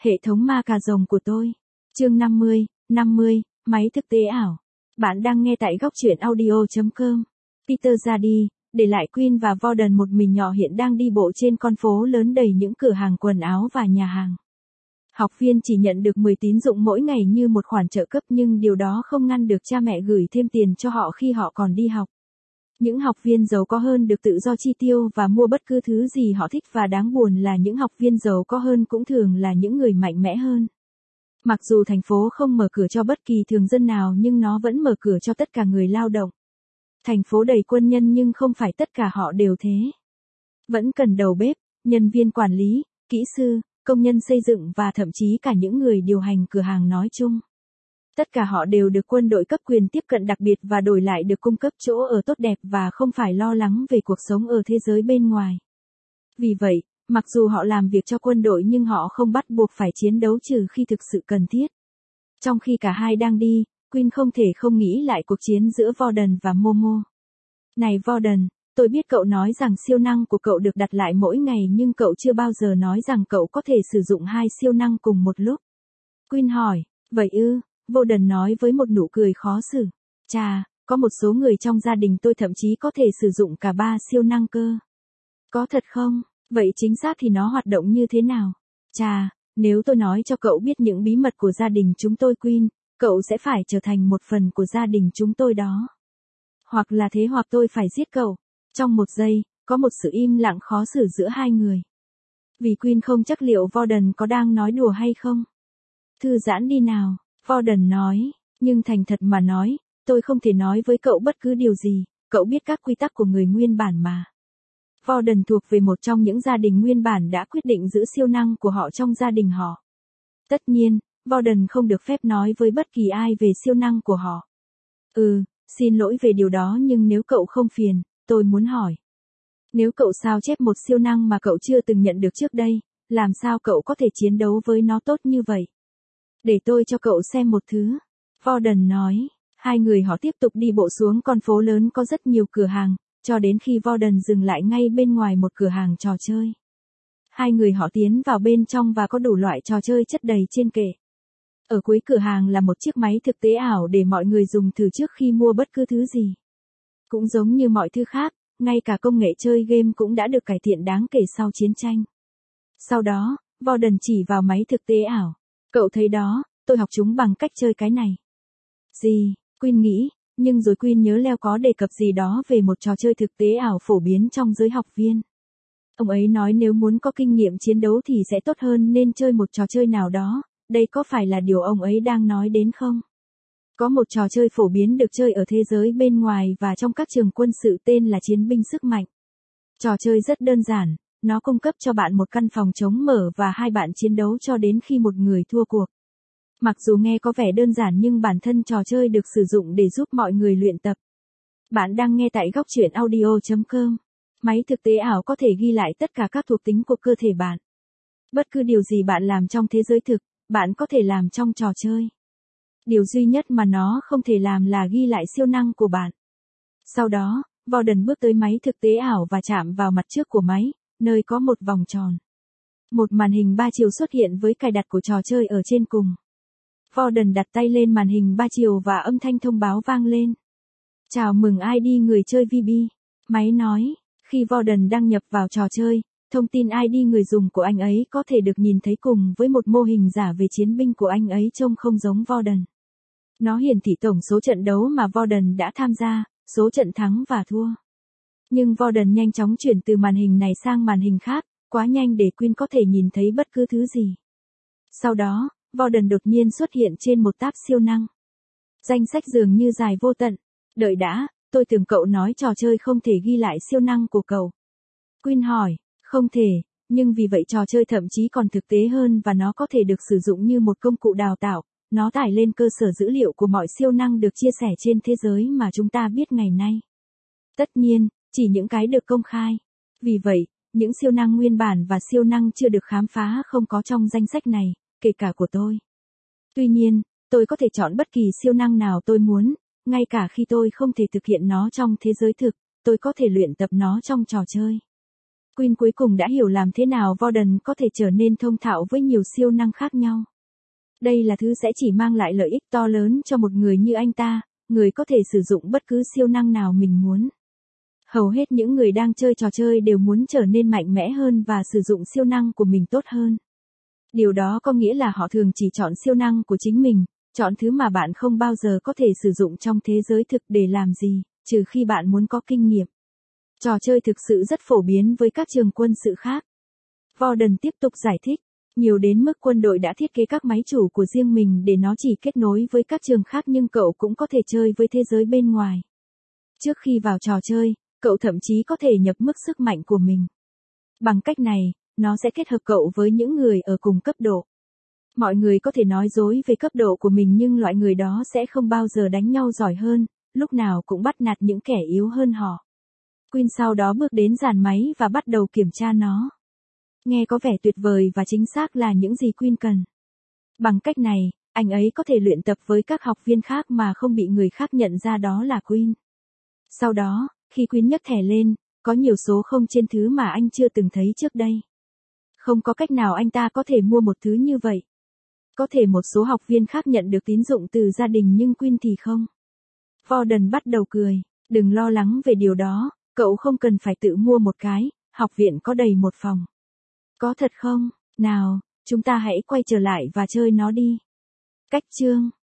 Hệ thống ma cà rồng của tôi. Chương 50, máy thực tế ảo. Bạn đang nghe tại góc truyện audio.com. Peter ra đi, để lại Queen và Warden một mình nhỏ hiện đang đi bộ trên con phố lớn đầy những cửa hàng quần áo và nhà hàng. Học viên chỉ nhận được 10 tín dụng mỗi ngày như một khoản trợ cấp, nhưng điều đó không ngăn được cha mẹ gửi thêm tiền cho họ khi họ còn đi học. Những học viên giàu có hơn được tự do chi tiêu và mua bất cứ thứ gì họ thích, và đáng buồn là những học viên giàu có hơn cũng thường là những người mạnh mẽ hơn. Mặc dù thành phố không mở cửa cho bất kỳ thường dân nào, nhưng nó vẫn mở cửa cho tất cả người lao động. Thành phố đầy quân nhân nhưng không phải tất cả họ đều thế. Vẫn cần đầu bếp, nhân viên quản lý, kỹ sư, công nhân xây dựng và thậm chí cả những người điều hành cửa hàng nói chung. Tất cả họ đều được quân đội cấp quyền tiếp cận đặc biệt và đổi lại được cung cấp chỗ ở tốt đẹp và không phải lo lắng về cuộc sống ở thế giới bên ngoài. Vì vậy, mặc dù họ làm việc cho quân đội nhưng họ không bắt buộc phải chiến đấu trừ khi thực sự cần thiết. Trong khi cả hai đang đi, Queen không thể không nghĩ lại cuộc chiến giữa Warden và Momo. Này Warden, tôi biết cậu nói rằng siêu năng của cậu được đặt lại mỗi ngày, nhưng cậu chưa bao giờ nói rằng cậu có thể sử dụng hai siêu năng cùng một lúc. Queen hỏi, vậy ư? Warden nói với một nụ cười khó xử. Chà, có một số người trong gia đình tôi thậm chí có thể sử dụng cả 3 siêu năng cơ. Có thật không? Vậy chính xác thì nó hoạt động như thế nào? Chà, nếu tôi nói cho cậu biết những bí mật của gia đình chúng tôi Queen, cậu sẽ phải trở thành một phần của gia đình chúng tôi đó. Hoặc là thế hoặc tôi phải giết cậu. Trong một giây, có một sự im lặng khó xử giữa hai người. Vì Queen không chắc liệu Warden có đang nói đùa hay không. Thư giãn đi nào, Warden nói, nhưng thành thật mà nói, tôi không thể nói với cậu bất cứ điều gì, cậu biết các quy tắc của người nguyên bản mà. Warden thuộc về một trong những gia đình nguyên bản đã quyết định giữ siêu năng của họ trong gia đình họ. Tất nhiên, Warden không được phép nói với bất kỳ ai về siêu năng của họ. Xin lỗi về điều đó, nhưng nếu cậu không phiền, tôi muốn hỏi. Nếu cậu sao chép một siêu năng mà cậu chưa từng nhận được trước đây, làm sao cậu có thể chiến đấu với nó tốt như vậy? Để tôi cho cậu xem một thứ. Warden nói. Hai người họ tiếp tục đi bộ xuống con phố lớn có rất nhiều cửa hàng, cho đến khi Warden dừng lại ngay bên ngoài một cửa hàng trò chơi. Hai người họ tiến vào bên trong và có đủ loại trò chơi chất đầy trên kệ. Ở cuối cửa hàng là một chiếc máy thực tế ảo để mọi người dùng thử trước khi mua bất cứ thứ gì. Cũng giống như mọi thứ khác, ngay cả công nghệ chơi game cũng đã được cải thiện đáng kể sau chiến tranh. Sau đó, Warden chỉ vào máy thực tế ảo. Cậu thấy đó, tôi học chúng bằng cách chơi cái này. Gì? Queen nghĩ, nhưng rồi Queen nhớ Leo có đề cập gì đó về một trò chơi thực tế ảo phổ biến trong giới học viên. Ông ấy nói nếu muốn có kinh nghiệm chiến đấu thì sẽ tốt hơn nên chơi một trò chơi nào đó. Đây có phải là điều ông ấy đang nói đến không? Có một trò chơi phổ biến được chơi ở thế giới bên ngoài và trong các trường quân sự tên là Chiến binh sức mạnh. Trò chơi rất đơn giản, nó cung cấp cho bạn một căn phòng trống mở và hai bạn chiến đấu cho đến khi một người thua cuộc. Mặc dù nghe có vẻ đơn giản nhưng bản thân trò chơi được sử dụng để giúp mọi người luyện tập. Bạn đang nghe tại góc truyện audio.com. Máy thực tế ảo có thể ghi lại tất cả các thuộc tính của cơ thể bạn. Bất cứ điều gì bạn làm trong thế giới thực, bạn có thể làm trong trò chơi. Điều duy nhất mà nó không thể làm là ghi lại siêu năng của bạn. Sau đó, Warden bước tới máy thực tế ảo và chạm vào mặt trước của máy, nơi có một vòng tròn. Một màn hình 3 chiều xuất hiện với cài đặt của trò chơi ở trên cùng. Warden đặt tay lên màn hình 3 chiều và âm thanh thông báo vang lên. Chào mừng ID người chơi VB. Máy nói, khi Warden đăng nhập vào trò chơi, thông tin ID người dùng của anh ấy có thể được nhìn thấy cùng với một mô hình giả về chiến binh của anh ấy trông không giống Warden. Nó hiển thị tổng số trận đấu mà Warden đã tham gia, số trận thắng và thua. Nhưng Warden nhanh chóng chuyển từ màn hình này sang màn hình khác, quá nhanh để Queen có thể nhìn thấy bất cứ thứ gì. Sau đó, Warden đột nhiên xuất hiện trên một tab siêu năng. Danh sách dường như dài vô tận. Đợi đã, tôi tưởng cậu nói trò chơi không thể ghi lại siêu năng của cậu. Queen hỏi, không thể, nhưng vì vậy trò chơi thậm chí còn thực tế hơn và nó có thể được sử dụng như một công cụ đào tạo. Nó tải lên cơ sở dữ liệu của mọi siêu năng được chia sẻ trên thế giới mà chúng ta biết ngày nay. Tất nhiên, chỉ những cái được công khai. Vì vậy, những siêu năng nguyên bản và siêu năng chưa được khám phá không có trong danh sách này, kể cả của tôi. Tuy nhiên, tôi có thể chọn bất kỳ siêu năng nào tôi muốn, ngay cả khi tôi không thể thực hiện nó trong thế giới thực, tôi có thể luyện tập nó trong trò chơi. Queen cuối cùng đã hiểu làm thế nào Warden có thể trở nên thông thạo với nhiều siêu năng khác nhau. Đây là thứ sẽ chỉ mang lại lợi ích to lớn cho một người như anh ta, người có thể sử dụng bất cứ siêu năng nào mình muốn. Hầu hết những người đang chơi trò chơi đều muốn trở nên mạnh mẽ hơn và sử dụng siêu năng của mình tốt hơn. Điều đó có nghĩa là họ thường chỉ chọn siêu năng của chính mình, chọn thứ mà bạn không bao giờ có thể sử dụng trong thế giới thực để làm gì, trừ khi bạn muốn có kinh nghiệm. Trò chơi thực sự rất phổ biến với các trường quân sự khác. Warden tiếp tục giải thích, nhiều đến mức quân đội đã thiết kế các máy chủ của riêng mình để nó chỉ kết nối với các trường khác, nhưng cậu cũng có thể chơi với thế giới bên ngoài. Trước khi vào trò chơi, cậu thậm chí có thể nhập mức sức mạnh của mình. Bằng cách này, nó sẽ kết hợp cậu với những người ở cùng cấp độ. Mọi người có thể nói dối về cấp độ của mình, nhưng loại người đó sẽ không bao giờ đánh nhau giỏi hơn, lúc nào cũng bắt nạt những kẻ yếu hơn họ. Queen sau đó bước đến dàn máy và bắt đầu kiểm tra nó. Nghe có vẻ tuyệt vời và chính xác là những gì Queen cần. Bằng cách này, anh ấy có thể luyện tập với các học viên khác mà không bị người khác nhận ra đó là Queen. Sau đó, khi Queen nhấc thẻ lên, có nhiều số 0 trên thứ mà anh chưa từng thấy trước đây. Không có cách nào anh ta có thể mua một thứ như vậy. Có thể một số học viên khác nhận được tín dụng từ gia đình nhưng Queen thì không. Warden bắt đầu cười, đừng lo lắng về điều đó, cậu không cần phải tự mua một cái, học viện có đầy một phòng. Có thật không? Nào, chúng ta hãy quay trở lại và chơi nó đi. Cách chương